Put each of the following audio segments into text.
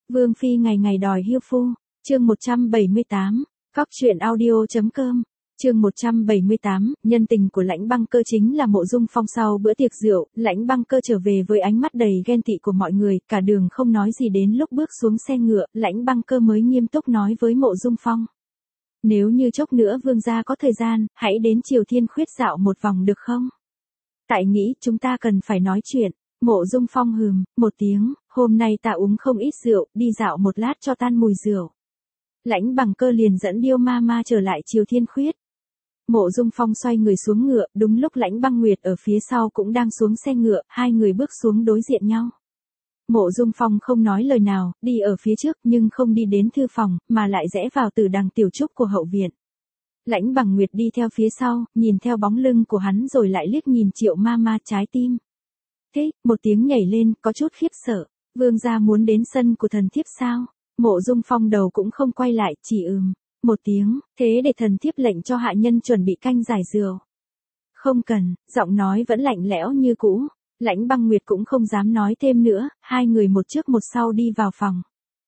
Vương phi ngày ngày đòi hiêu phu. Chương 178. Cóc truyện audio.com. Chương 178, nhân tình của Lãnh Băng Cơ chính là Mộ Dung Phong. Sau bữa tiệc rượu, Lãnh Băng Cơ trở về với ánh mắt đầy ghen tị của mọi người, cả đường không nói gì. Đến lúc bước xuống xe ngựa, Lãnh Băng Cơ mới nghiêm túc nói với Mộ Dung Phong: nếu như chốc nữa vương gia có thời gian, hãy đến Triều Thiên Khuyết dạo một vòng được không? Tại nghĩ chúng ta cần phải nói chuyện. Mộ Dung Phong một tiếng, hôm nay ta uống không ít rượu, đi dạo một lát cho tan mùi rượu. Lãnh Băng Cơ liền dẫn Điêu Ma Ma trở lại Triều Thiên Khuyết. Mộ Dung Phong xoay người xuống ngựa, đúng lúc Lãnh Băng Nguyệt ở phía sau cũng đang xuống xe ngựa, hai người bước xuống đối diện nhau. Mộ Dung Phong không nói lời nào, đi ở phía trước nhưng không đi đến thư phòng, mà lại rẽ vào từ đằng tiểu trúc của hậu viện. Lãnh Băng Nguyệt đi theo phía sau, nhìn theo bóng lưng của hắn rồi lại liếc nhìn Triệu Ma Ma, trái tim thế, một tiếng nhảy lên, có chút khiếp sợ. Vương gia muốn đến sân của thần thiếp sao? Mộ Dung Phong đầu cũng không quay lại, chỉ một tiếng, thế để thần thiếp lệnh cho hạ nhân chuẩn bị canh giải rượu. Không cần, giọng nói vẫn lạnh lẽo như cũ. Lãnh Băng Nguyệt cũng không dám nói thêm nữa, hai người một trước một sau đi vào phòng.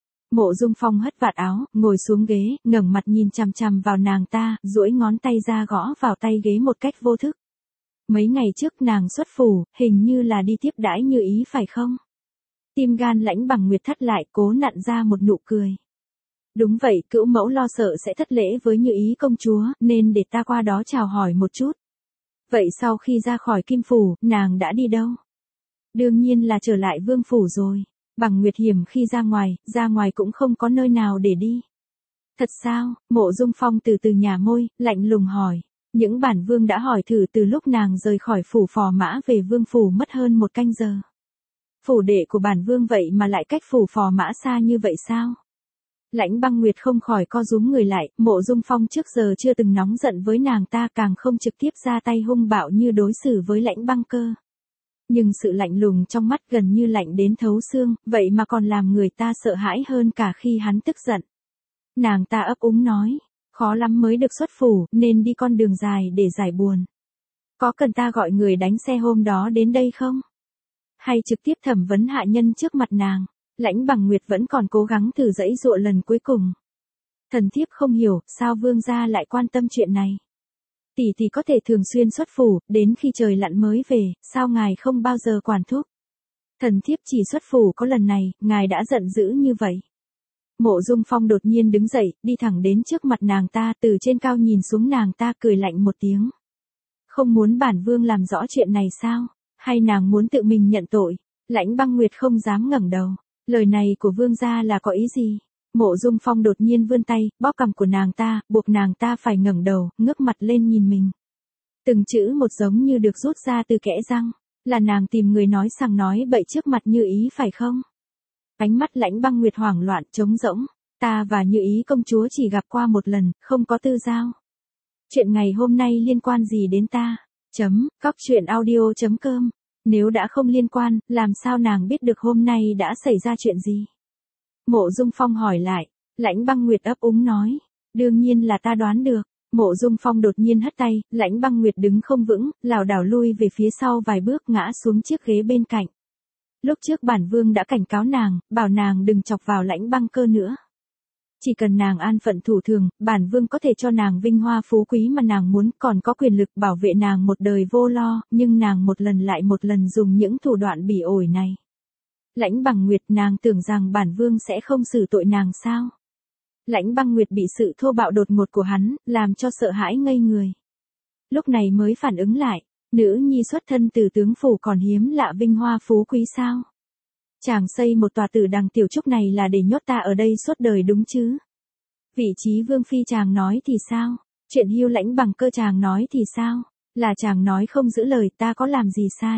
Mộ Dung Phong hất vạt áo, ngồi xuống ghế, ngẩng mặt nhìn chằm chằm vào nàng ta, duỗi ngón tay ra gõ vào tay ghế một cách vô thức. Mấy ngày trước nàng xuất phủ, hình như là đi tiếp đãi Như Ý phải không? Tim gan Lãnh Băng Nguyệt thắt lại, cố nặn ra một nụ cười. Đúng vậy, cữu mẫu lo sợ sẽ thất lễ với Như Ý công chúa, nên để ta qua đó chào hỏi một chút. Vậy sau khi ra khỏi Kim Phủ, nàng đã đi đâu? Đương nhiên là trở lại Vương Phủ rồi. Băng Nguyệt hiểm khi ra ngoài cũng không có nơi nào để đi. Thật sao? Mộ Dung Phong từ từ nhả môi, lạnh lùng hỏi. Những bản vương đã hỏi thử từ lúc nàng rời khỏi phủ Phò Mã về Vương Phủ mất hơn 1 canh giờ. Phủ đệ của bản vương vậy mà lại cách phủ Phò Mã xa như vậy sao? Lãnh Băng Nguyệt không khỏi co rúm người lại, Mộ Dung Phong trước giờ chưa từng nóng giận với nàng ta, càng không trực tiếp ra tay hung bạo như đối xử với Lãnh Băng Cơ. Nhưng sự lạnh lùng trong mắt gần như lạnh đến thấu xương, vậy mà còn làm người ta sợ hãi hơn cả khi hắn tức giận. Nàng ta ấp úng nói, khó lắm mới được xuất phủ, nên đi con đường dài để giải buồn. Có cần ta gọi người đánh xe hôm đó đến đây không? Hay trực tiếp thẩm vấn hạ nhân trước mặt nàng? Lãnh Băng Nguyệt vẫn còn cố gắng thử giãy giụa lần cuối cùng. Thần thiếp không hiểu, sao vương gia lại quan tâm chuyện này? Tỷ tỷ có thể thường xuyên xuất phủ, đến khi trời lặn mới về, sao ngài không bao giờ quản thúc? Thần thiếp chỉ xuất phủ có lần này, ngài đã giận dữ như vậy. Mộ Dung Phong đột nhiên đứng dậy, đi thẳng đến trước mặt nàng ta, từ trên cao nhìn xuống nàng ta, cười lạnh một tiếng. Không muốn bản vương làm rõ chuyện này sao? Hay nàng muốn tự mình nhận tội? Lãnh Băng Nguyệt không dám ngẩng đầu. Lời này của vương gia là có ý gì? Mộ Dung Phong đột nhiên vươn tay, bóp cằm của nàng ta, buộc nàng ta phải ngẩng đầu, ngước mặt lên nhìn mình. Từng chữ một giống như được rút ra từ kẽ răng. Là nàng tìm người nói sằng nói bậy trước mặt Như Ý phải không? Ánh mắt Lãnh Băng Nguyệt hoảng loạn, trống rỗng. Ta và Như Ý công chúa chỉ gặp qua một lần, không có tư giao. Chuyện ngày hôm nay liên quan gì đến ta? Cóc truyện audio.com. Nếu đã không liên quan, làm sao nàng biết được hôm nay đã xảy ra chuyện gì? Mộ Dung Phong hỏi lại. Lãnh Băng Nguyệt ấp úng nói. Đương nhiên là ta đoán được. Mộ Dung Phong đột nhiên hất tay, Lãnh Băng Nguyệt đứng không vững, lảo đảo lui về phía sau vài bước, ngã xuống chiếc ghế bên cạnh. Lúc trước bản vương đã cảnh cáo nàng, bảo nàng đừng chọc vào Lãnh Băng Cơ nữa. Chỉ cần nàng an phận thủ thường, bản vương có thể cho nàng vinh hoa phú quý mà nàng muốn, còn có quyền lực bảo vệ nàng một đời vô lo, nhưng nàng một lần lại một lần dùng những thủ đoạn bỉ ổi này. Lãnh Băng Nguyệt, nàng tưởng rằng bản vương sẽ không xử tội nàng sao? Lãnh Băng Nguyệt bị sự thô bạo đột ngột của hắn, làm cho sợ hãi ngây người. Lúc này mới phản ứng lại, nữ nhi xuất thân từ tướng phủ còn hiếm lạ vinh hoa phú quý sao? Chàng xây một tòa tử đằng tiểu trúc này là để nhốt ta ở đây suốt đời đúng chứ? Vị trí vương phi chàng nói thì sao? Chuyện hiêu Lãnh Băng Cơ chàng nói thì sao? Là chàng nói không giữ lời, ta có làm gì sai?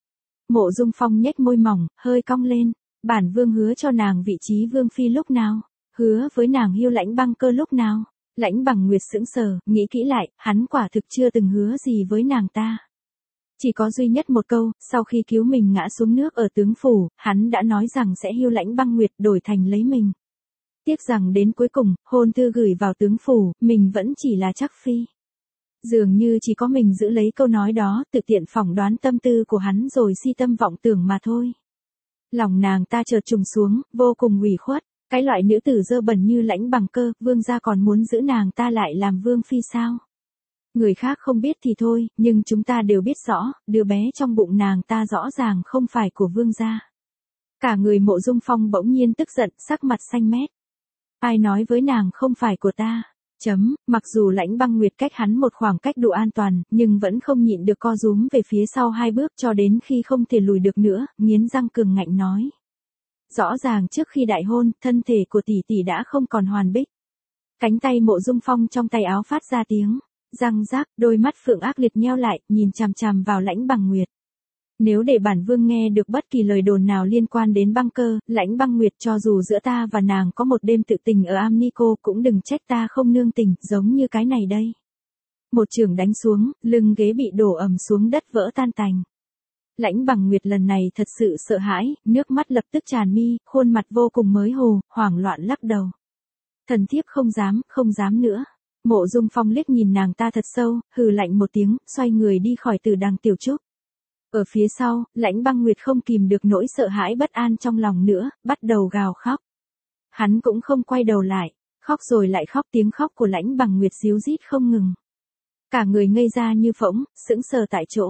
Mộ Dung Phong nhếch môi mỏng, hơi cong lên. Bản vương hứa cho nàng vị trí vương phi lúc nào? Hứa với nàng hiêu Lãnh Băng Cơ lúc nào? Lãnh Băng Nguyệt sững sờ, nghĩ kỹ lại, hắn quả thực chưa từng hứa gì với nàng ta. Chỉ có duy nhất một câu, sau khi cứu mình ngã xuống nước ở tướng phủ, hắn đã nói rằng sẽ hiêu Lãnh Băng Nguyệt đổi thành lấy mình. Tiếc rằng đến cuối cùng, hôn thư gửi vào tướng phủ, mình vẫn chỉ là chắc phi. Dường như chỉ có mình giữ lấy câu nói đó, tự tiện phỏng đoán tâm tư của hắn rồi si tâm vọng tưởng mà thôi. Lòng nàng ta chợt trùng xuống, vô cùng ủy khuất. Cái loại nữ tử dơ bẩn như Lãnh Bằng Cơ, vương gia còn muốn giữ nàng ta lại làm vương phi sao? Người khác không biết thì thôi, nhưng chúng ta đều biết rõ, đứa bé trong bụng nàng ta rõ ràng không phải của vương gia. Cả người Mộ Dung Phong bỗng nhiên tức giận, sắc mặt xanh mét. Ai nói với nàng không phải của ta? Mặc dù Lãnh Băng Nguyệt cách hắn một khoảng cách đủ an toàn, nhưng vẫn không nhịn được co rúm về phía sau 2 bước cho đến khi không thể lùi được nữa, nghiến răng cường ngạnh nói. Rõ ràng trước khi đại hôn, thân thể của tỷ tỷ đã không còn hoàn bích. Cánh tay Mộ Dung Phong trong tay áo phát ra tiếng răng rác, đôi mắt phượng ác liệt nheo lại, nhìn chằm chằm vào Lãnh Bằng Nguyệt. Nếu để bản vương nghe được bất kỳ lời đồn nào liên quan đến Băng Cơ, Lãnh Băng Nguyệt, cho dù giữa ta và nàng có một đêm tự tình ở Amnico cũng đừng trách ta không nương tình, giống như cái này đây. Một chưởng đánh xuống, lưng ghế bị đổ ầm xuống đất vỡ tan tành. Lãnh Bằng Nguyệt lần này thật sự sợ hãi, nước mắt lập tức tràn mi, khuôn mặt vô cùng mới hồ, hoảng loạn lắc đầu. Thần thiếp không dám nữa. Mộ Dung Phong liếc nhìn nàng ta thật sâu, hừ lạnh một tiếng, xoay người đi khỏi Tử Đằng Tiểu Trúc. Ở phía sau, Lãnh Băng Nguyệt không kìm được nỗi sợ hãi bất an trong lòng nữa, bắt đầu gào khóc. Hắn cũng không quay đầu lại, khóc rồi lại khóc, tiếng khóc của Lãnh Bằng Nguyệt ríu rít không ngừng. Cả người ngây ra như phỗng, sững sờ tại chỗ.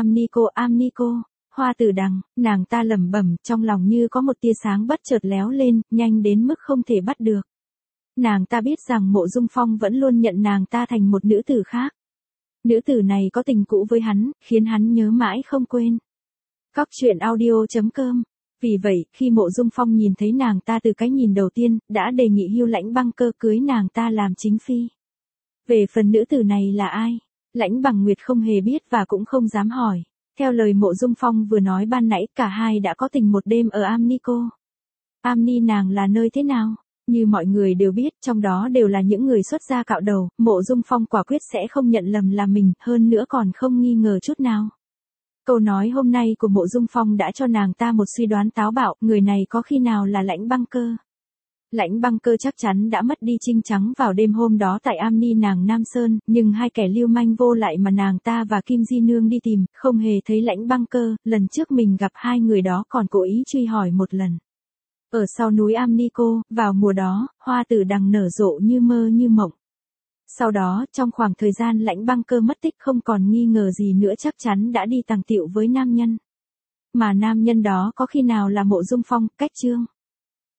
Amnico, Hoa Tử Đằng, nàng ta lẩm bẩm, trong lòng như có một tia sáng bất chợt léo lên, nhanh đến mức không thể bắt được. Nàng ta biết rằng Mộ Dung Phong vẫn luôn nhận nàng ta thành một nữ tử khác. Nữ tử này có tình cũ với hắn, khiến hắn nhớ mãi không quên. Cóc truyện audio.com. Vì vậy, khi Mộ Dung Phong nhìn thấy nàng ta từ cái nhìn đầu tiên, đã đề nghị hưu Lãnh Băng Cơ cưới nàng ta làm chính phi. Về phần nữ tử này là ai? Lãnh Bằng Nguyệt không hề biết và cũng không dám hỏi. Theo lời Mộ Dung Phong vừa nói ban nãy, cả hai đã có tình một đêm ở Amnico. Amni nàng là nơi thế nào? Như mọi người đều biết, trong đó đều là những người xuất gia cạo đầu, Mộ Dung Phong quả quyết sẽ không nhận lầm là mình, hơn nữa còn không nghi ngờ chút nào. Câu nói hôm nay của Mộ Dung Phong đã cho nàng ta một suy đoán táo bạo, người này có khi nào là Lãnh Băng Cơ. Lãnh Băng Cơ chắc chắn đã mất đi trinh trắng vào đêm hôm đó tại Amni nàng Nam Sơn, nhưng hai kẻ lưu manh vô lại mà nàng ta và Kim Di Nương đi tìm, không hề thấy Lãnh Băng Cơ, lần trước mình gặp hai người đó còn cố ý truy hỏi một lần. Ở sau núi Amnico, vào mùa đó, Hoa Tử Đằng nở rộ như mơ như mộng. Sau đó, trong khoảng thời gian Lãnh Băng Cơ mất tích không còn nghi ngờ gì nữa, chắc chắn đã đi tàng tiệu với nam nhân. Mà nam nhân đó có khi nào là Mộ Dung Phong? Cách chương.